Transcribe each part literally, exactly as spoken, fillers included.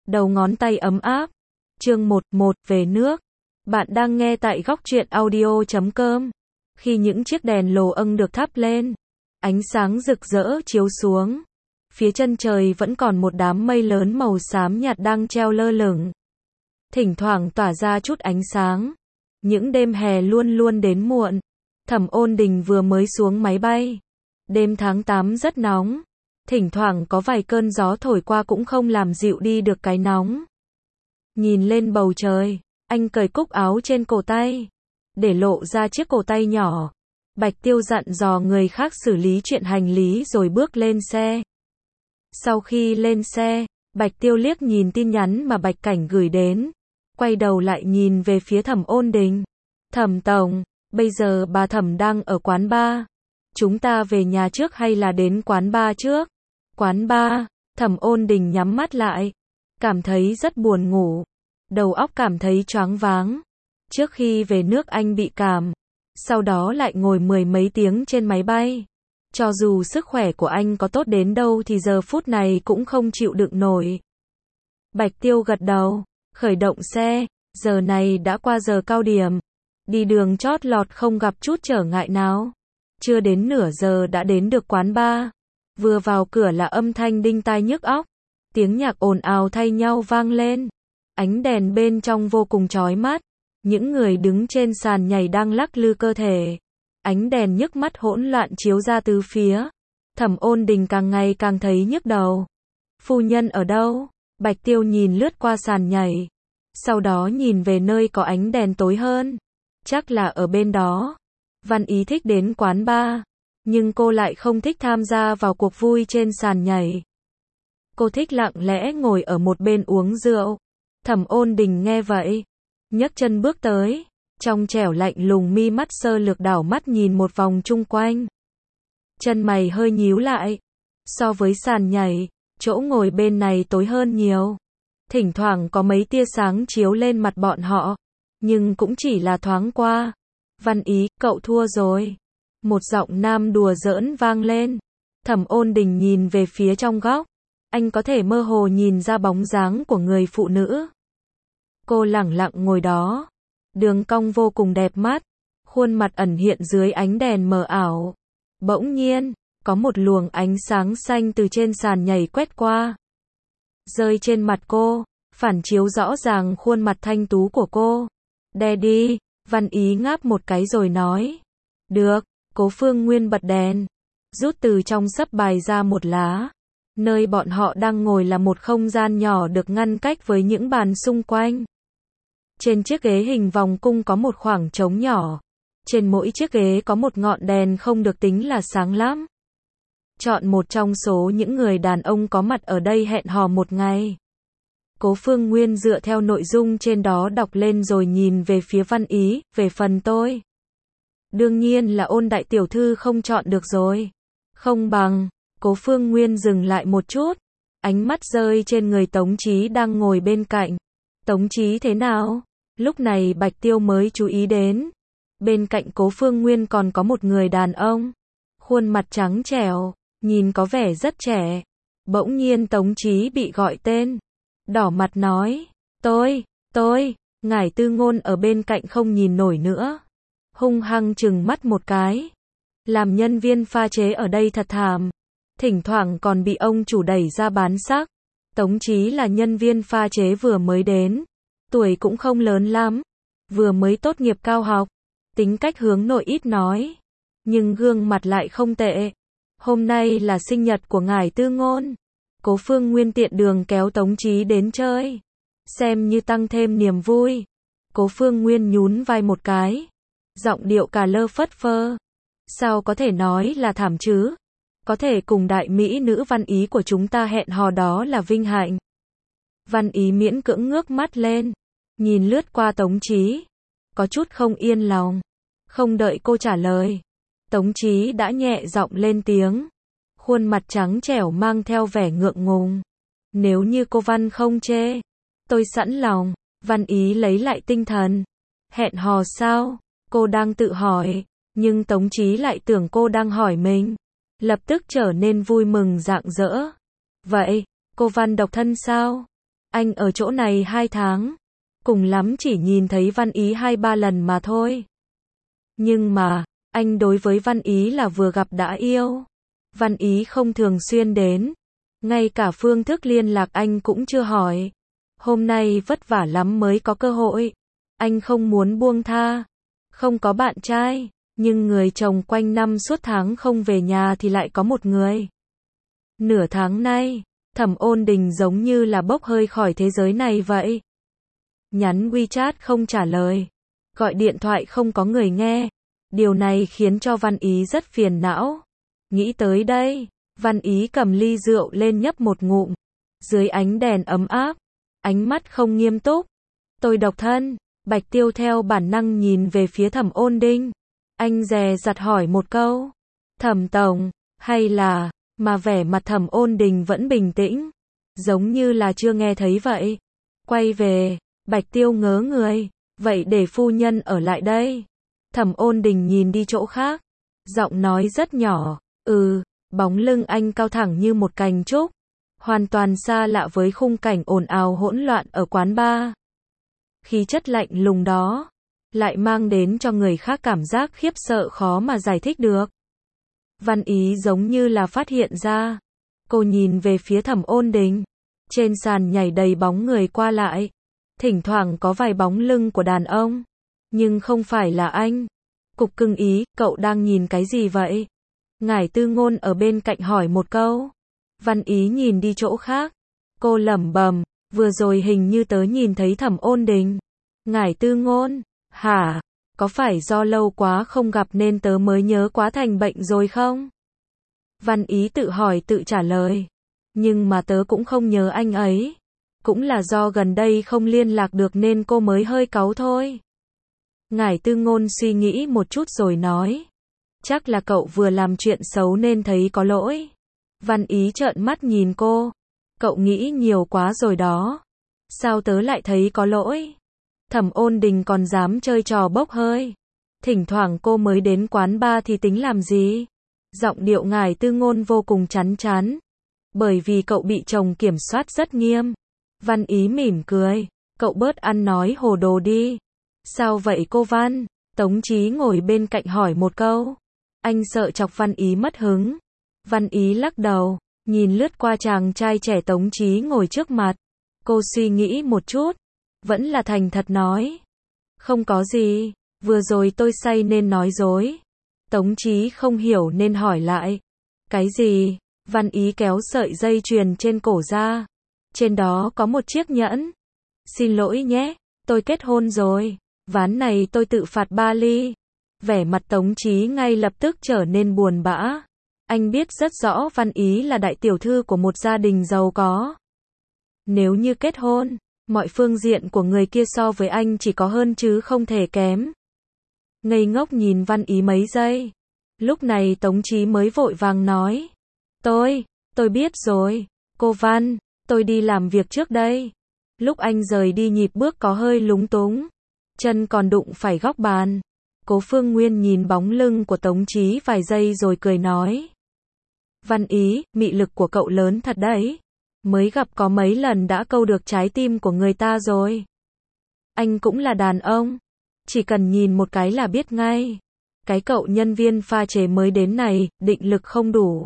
đầu ngón tay ấm áp. Chương một một về nước. Bạn đang nghe tại góc truyện audio chấm com. Khi những chiếc đèn lồ âng được thắp lên, ánh sáng rực rỡ chiếu xuống. Phía chân trời vẫn còn một đám mây lớn màu xám nhạt đang treo lơ lửng, thỉnh thoảng tỏa ra chút ánh sáng. Những đêm hè luôn luôn đến muộn. Thẩm Ôn Đình vừa mới xuống máy bay. Đêm tháng tám rất nóng. Thỉnh thoảng có vài cơn gió thổi qua cũng không làm dịu đi được cái nóng. Nhìn lên bầu trời, anh cởi cúc áo trên cổ tay, để lộ ra chiếc cổ tay nhỏ. Bạch Tiêu dặn dò người khác xử lý chuyện hành lý rồi bước lên xe. Sau khi lên xe, Bạch Tiêu liếc nhìn tin nhắn mà Bạch Cảnh gửi đến, quay đầu lại nhìn về phía Thẩm Ôn Đình. Thẩm tổng, bây giờ bà Thẩm đang ở quán bar. Chúng ta về nhà trước hay là đến quán bar trước? Quán bar. Thẩm Ôn Đình nhắm mắt lại, cảm thấy rất buồn ngủ, đầu óc cảm thấy choáng váng. Trước khi về nước anh bị cảm, sau đó lại ngồi mười mấy tiếng trên máy bay. Cho dù sức khỏe của anh có tốt đến đâu thì giờ phút này cũng không chịu đựng nổi. Bạch Tiêu gật đầu, khởi động xe. Giờ này đã qua giờ cao điểm, đi đường chót lọt không gặp chút trở ngại nào. Chưa đến nửa giờ đã đến được quán bar. Vừa vào cửa là âm thanh đinh tai nhức óc, tiếng nhạc ồn ào thay nhau vang lên. Ánh đèn bên trong vô cùng chói mắt. Những người đứng trên sàn nhảy đang lắc lư cơ thể. Ánh đèn nhức mắt hỗn loạn chiếu ra từ phía. Thẩm Ôn Đình càng ngày càng thấy nhức đầu. Phu nhân ở đâu? Bạch Tiêu nhìn lướt qua sàn nhảy, sau đó nhìn về nơi có ánh đèn tối hơn. Chắc là ở bên đó. Văn Ý thích đến quán bar, nhưng cô lại không thích tham gia vào cuộc vui trên sàn nhảy. Cô thích lặng lẽ ngồi ở một bên uống rượu. Thẩm Ôn Đình nghe vậy, nhấc chân bước tới, trong trẻo lạnh lùng, mi mắt sơ lược đảo mắt nhìn một vòng chung quanh. Chân mày hơi nhíu lại. So với sàn nhảy, chỗ ngồi bên này tối hơn nhiều. Thỉnh thoảng có mấy tia sáng chiếu lên mặt bọn họ, nhưng cũng chỉ là thoáng qua. Văn Ý, cậu thua rồi. Một giọng nam đùa giỡn vang lên. Thẩm Ôn Đình nhìn về phía trong góc. Anh có thể mơ hồ nhìn ra bóng dáng của người phụ nữ. Cô lẳng lặng ngồi đó. Đường cong vô cùng đẹp mắt. Khuôn mặt ẩn hiện dưới ánh đèn mờ ảo. Bỗng nhiên, có một luồng ánh sáng xanh từ trên sàn nhảy quét qua, rơi trên mặt cô, phản chiếu rõ ràng khuôn mặt thanh tú của cô. Đè đi. Văn Ý ngáp một cái rồi nói. Được. Cố Phương Nguyên bật đèn, rút từ trong sấp bài ra một lá. Nơi bọn họ đang ngồi là một không gian nhỏ được ngăn cách với những bàn xung quanh. Trên chiếc ghế hình vòng cung có một khoảng trống nhỏ. Trên mỗi chiếc ghế có một ngọn đèn không được tính là sáng lắm. Chọn một trong số những người đàn ông có mặt ở đây hẹn hò một ngày. Cố Phương Nguyên dựa theo nội dung trên đó đọc lên rồi nhìn về phía Văn Ý. Về phần tôi, đương nhiên là Ôn đại tiểu thư không chọn được rồi. Không bằng. Cố Phương Nguyên dừng lại một chút, ánh mắt rơi trên người Tống Chí đang ngồi bên cạnh. Tống Chí thế nào? Lúc này Bạch Tiêu mới chú ý đến. Bên cạnh Cố Phương Nguyên còn có một người đàn ông, khuôn mặt trắng trẻo, nhìn có vẻ rất trẻ. Bỗng nhiên Tống Chí bị gọi tên, đỏ mặt nói. Tôi, tôi, Ngải Tư Ngôn ở bên cạnh không nhìn nổi nữa, hung hăng trừng mắt một cái. Làm nhân viên pha chế ở đây thật thảm, thỉnh thoảng còn bị ông chủ đẩy ra bán xác. Tống Chí là nhân viên pha chế vừa mới đến, tuổi cũng không lớn lắm, vừa mới tốt nghiệp cao học, tính cách hướng nội ít nói, nhưng gương mặt lại không tệ. Hôm nay là sinh nhật của Ngải Tư Ngôn. Cố Phương Nguyên tiện đường kéo Tống Chí đến chơi, xem như tăng thêm niềm vui. Cố Phương Nguyên nhún vai một cái, giọng điệu cà lơ phất phơ. Sao có thể nói là thảm chứ? Có thể cùng đại mỹ nữ Văn Ý của chúng ta hẹn hò đó là vinh hạnh. Văn Ý miễn cưỡng ngước mắt lên, nhìn lướt qua Tống Chí, có chút không yên lòng. Không đợi cô trả lời, Tống Chí đã nhẹ giọng lên tiếng, khuôn mặt trắng trẻo mang theo vẻ ngượng ngùng. Nếu như cô Văn không chê, tôi sẵn lòng. Văn Ý lấy lại tinh thần. Hẹn hò sao? Cô đang tự hỏi, nhưng Tống Chí lại tưởng cô đang hỏi mình. Lập tức trở nên vui mừng rạng rỡ. Vậy, cô Văn độc thân sao? Anh ở chỗ này hai tháng. Cùng lắm chỉ nhìn thấy Văn Ý hai ba lần mà thôi. Nhưng mà, anh đối với Văn Ý là vừa gặp đã yêu. Văn Ý không thường xuyên đến. Ngay cả phương thức liên lạc anh cũng chưa hỏi. Hôm nay vất vả lắm mới có cơ hội. Anh không muốn buông tha. Không có bạn trai, nhưng người chồng quanh năm suốt tháng không về nhà thì lại có một người. Nửa tháng nay, Thẩm Ôn Đình giống như là bốc hơi khỏi thế giới này vậy. Nhắn WeChat không trả lời. Gọi điện thoại không có người nghe. Điều này khiến cho Văn Ý rất phiền não. Nghĩ tới đây, Văn Ý cầm ly rượu lên nhấp một ngụm. Dưới ánh đèn ấm áp, ánh mắt không nghiêm túc. Tôi độc thân. Bạch Tiêu theo bản năng nhìn về phía Thẩm Ôn Đình. Anh dè dặt hỏi một câu. Thẩm tổng, hay là, mà vẻ mặt Thẩm Ôn Đình vẫn bình tĩnh. Giống như là chưa nghe thấy vậy. Quay về, Bạch Tiêu ngớ người. Vậy để phu nhân ở lại đây. Thẩm Ôn Đình nhìn đi chỗ khác. Giọng nói rất nhỏ. Ừ, bóng lưng anh cao thẳng như một cành trúc. Hoàn toàn xa lạ với khung cảnh ồn ào hỗn loạn ở quán bar. Khí chất lạnh lùng đó, lại mang đến cho người khác cảm giác khiếp sợ khó mà giải thích được. Văn Ý giống như là phát hiện ra. Cô nhìn về phía Thẩm Ôn Đình. Trên sàn nhảy đầy bóng người qua lại. Thỉnh thoảng có vài bóng lưng của đàn ông. Nhưng không phải là anh. Cục cưng Ý, cậu đang nhìn cái gì vậy? Ngải Tư Ngôn ở bên cạnh hỏi một câu. Văn Ý nhìn đi chỗ khác. Cô lẩm bẩm, vừa rồi hình như tớ nhìn thấy Thẩm Ôn Đình. Ngải Tư Ngôn, hả? Có phải do lâu quá không gặp nên tớ mới nhớ quá thành bệnh rồi không? Văn Ý tự hỏi tự trả lời. Nhưng mà tớ cũng không nhớ anh ấy. Cũng là do gần đây không liên lạc được nên cô mới hơi cáu thôi. Ngải Tư Ngôn suy nghĩ một chút rồi nói. Chắc là cậu vừa làm chuyện xấu nên thấy có lỗi. Văn Ý trợn mắt nhìn cô. Cậu nghĩ nhiều quá rồi đó. Sao tớ lại thấy có lỗi? Thẩm Ôn Đình còn dám chơi trò bốc hơi. Thỉnh thoảng cô mới đến quán bar thì tính làm gì? Giọng điệu Ngải Tư Ngôn vô cùng chán chán. Bởi vì cậu bị chồng kiểm soát rất nghiêm. Văn Ý mỉm cười. Cậu bớt ăn nói hồ đồ đi. Sao vậy cô Văn? Tống Chí ngồi bên cạnh hỏi một câu. Anh sợ chọc Văn Ý mất hứng. Văn Ý lắc đầu, nhìn lướt qua chàng trai trẻ Tống Chí ngồi trước mặt. Cô suy nghĩ một chút, vẫn là thành thật nói. Không có gì, vừa rồi tôi say nên nói dối. Tống Chí không hiểu nên hỏi lại. Cái gì? Văn Ý kéo sợi dây chuyền trên cổ ra. Trên đó có một chiếc nhẫn. Xin lỗi nhé, tôi kết hôn rồi. Ván này tôi tự phạt ba ly. Vẻ mặt Tống Chí ngay lập tức trở nên buồn bã. Anh biết rất rõ Văn Ý là đại tiểu thư của một gia đình giàu có. Nếu như kết hôn, mọi phương diện của người kia so với anh chỉ có hơn chứ không thể kém. Ngây ngốc nhìn Văn Ý mấy giây. Lúc này Tống Chí mới vội vàng nói. Tôi, tôi biết rồi. Cô Văn, tôi đi làm việc trước đây. Lúc anh rời đi nhịp bước có hơi lúng túng. Chân còn đụng phải góc bàn. Cố Phương Nguyên nhìn bóng lưng của Tống Chí vài giây rồi cười nói. Văn Ý, mị lực của cậu lớn thật đấy. Mới gặp có mấy lần đã câu được trái tim của người ta rồi. Anh cũng là đàn ông. Chỉ cần nhìn một cái là biết ngay. Cái cậu nhân viên pha chế mới đến này, định lực không đủ.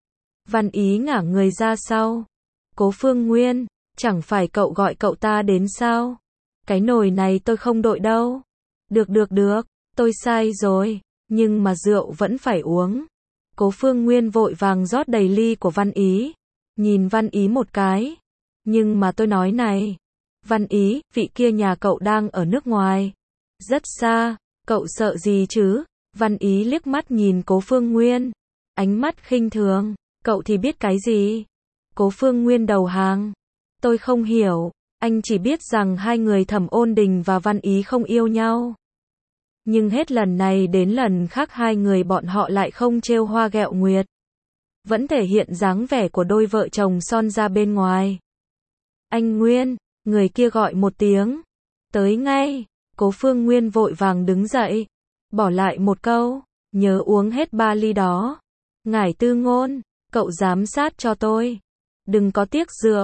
Văn Ý ngả người ra sau. Cố Phương Nguyên, chẳng phải cậu gọi cậu ta đến sao? Cái nồi này tôi không đội đâu. Được được được, tôi sai rồi. Nhưng mà rượu vẫn phải uống. Cố Phương Nguyên vội vàng rót đầy ly của Văn Ý. Nhìn Văn Ý một cái. Nhưng mà tôi nói này. Văn Ý, vị kia nhà cậu đang ở nước ngoài. Rất xa, cậu sợ gì chứ? Văn Ý liếc mắt nhìn Cố Phương Nguyên. Ánh mắt khinh thường. Cậu thì biết cái gì? Cố Phương Nguyên đầu hàng. Tôi không hiểu. Anh chỉ biết rằng hai người Thẩm Ôn Đình và Văn Ý không yêu nhau. Nhưng hết lần này đến lần khác hai người bọn họ lại không trêu hoa ghẹo nguyệt. Vẫn thể hiện dáng vẻ của đôi vợ chồng son ra bên ngoài. Anh Nguyên, người kia gọi một tiếng. Tới ngay. Cố Phương Nguyên vội vàng đứng dậy. Bỏ lại một câu. Nhớ uống hết ba ly đó. Ngải Tư Ngôn, cậu giám sát cho tôi. Đừng có tiếc rượu.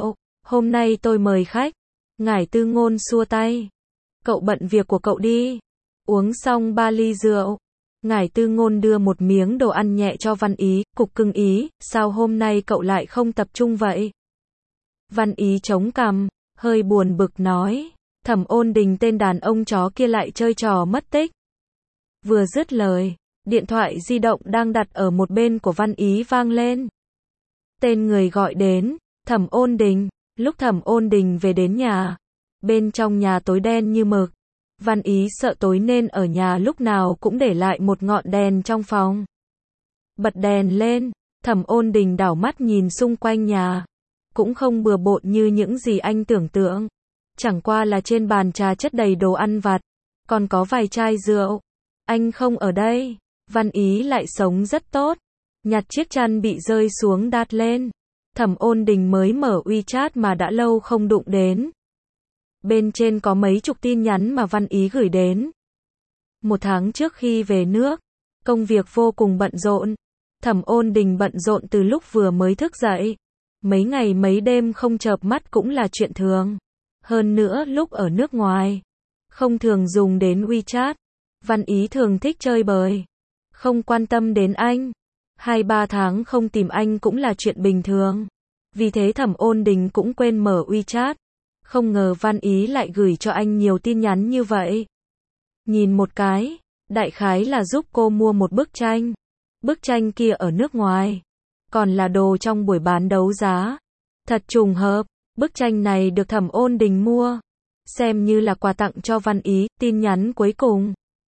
Hôm nay tôi mời khách. Ngải Tư Ngôn xua tay. Cậu bận việc của cậu đi. Uống xong ba ly rượu. Ngải Tư Ngôn đưa một miếng đồ ăn nhẹ cho Văn Ý, cục cưng Ý, sao hôm nay cậu lại không tập trung vậy? Văn Ý chống cằm, hơi buồn bực nói, Thẩm Ôn Đình tên đàn ông chó kia lại chơi trò mất tích. Vừa dứt lời, điện thoại di động đang đặt ở một bên của Văn Ý vang lên. Tên người gọi đến, Thẩm Ôn Đình. Lúc Thẩm Ôn Đình về đến nhà, bên trong nhà tối đen như mực. Văn Ý sợ tối nên ở nhà lúc nào cũng để lại một ngọn đèn trong phòng. Bật đèn lên, Thẩm Ôn Đình đảo mắt nhìn xung quanh nhà. Cũng không bừa bộn như những gì anh tưởng tượng. Chẳng qua là trên bàn trà chất đầy đồ ăn vặt, còn có vài chai rượu. Anh không ở đây, Văn Ý lại sống rất tốt. Nhặt chiếc chăn bị rơi xuống đát lên. Thẩm Ôn Đình mới mở WeChat mà đã lâu không đụng đến. Bên trên có mấy chục tin nhắn mà Văn Ý gửi đến. Một tháng trước khi về nước, công việc vô cùng bận rộn. Thẩm Ôn Đình bận rộn từ lúc vừa mới thức dậy. Mấy ngày mấy đêm không chợp mắt cũng là chuyện thường. Hơn nữa lúc ở nước ngoài, không thường dùng đến WeChat. Văn Ý thường thích chơi bời, không quan tâm đến anh. Hai ba tháng không tìm anh cũng là chuyện bình thường. Vì thế Thẩm Ôn Đình cũng quên mở WeChat. Không ngờ Văn Ý lại gửi cho anh nhiều tin nhắn như vậy. Nhìn một cái, đại khái là giúp cô mua một bức tranh. Bức tranh kia ở nước ngoài, còn là đồ trong buổi bán đấu giá. Thật trùng hợp, bức tranh này được Thẩm Ôn Đình mua, xem như là quà tặng cho Văn Ý. Tin nhắn cuối cùng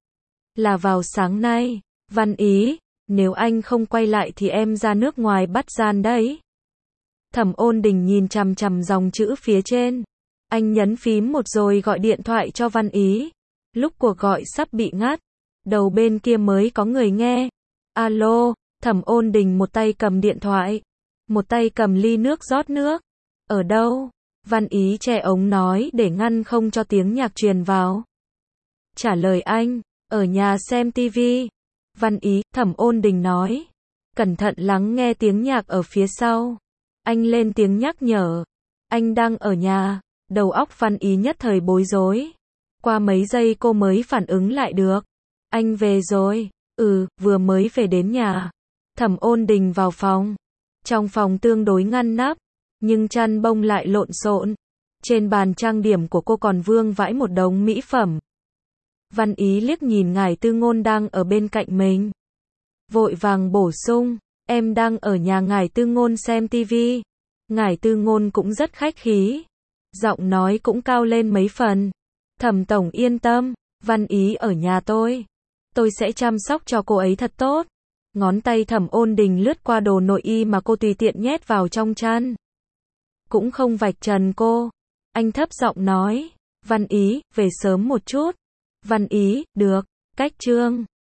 là vào sáng nay, Văn Ý, nếu anh không quay lại thì em ra nước ngoài bắt gian đấy. Thẩm Ôn Đình nhìn chằm chằm dòng chữ phía trên. Anh nhấn phím một rồi gọi điện thoại cho Văn Ý. Lúc cuộc gọi sắp bị ngắt, đầu bên kia mới có người nghe. Alo, Thẩm Ôn Đình một tay cầm điện thoại, một tay cầm ly nước rót nước. Ở đâu? Văn Ý che ống nói để ngăn không cho tiếng nhạc truyền vào. Trả lời anh, ở nhà xem tivi. Văn Ý, Thẩm Ôn Đình nói. Cẩn thận lắng nghe tiếng nhạc ở phía sau. Anh lên tiếng nhắc nhở. Anh đang ở nhà. Đầu óc Văn Ý nhất thời bối rối. Qua mấy giây cô mới phản ứng lại được. Anh về rồi. Ừ, vừa mới về đến nhà. Thẩm Ôn Đình vào phòng. Trong phòng tương đối ngăn nắp, nhưng chăn bông lại lộn xộn. Trên bàn trang điểm của cô còn vương vãi một đống mỹ phẩm. Văn Ý liếc nhìn Ngải Tư Ngôn đang ở bên cạnh mình. Vội vàng bổ sung, em đang ở nhà Ngải Tư Ngôn xem tivi. Ngải Tư Ngôn cũng rất khách khí. Giọng nói cũng cao lên mấy phần. Thẩm tổng yên tâm, Văn Ý ở nhà tôi. Tôi sẽ chăm sóc cho cô ấy thật tốt. Ngón tay Thẩm Ôn Đình lướt qua đồ nội y mà cô tùy tiện nhét vào trong chăn. Cũng không vạch trần cô. Anh thấp giọng nói, Văn Ý, về sớm một chút. Văn Ý, được, cách chương.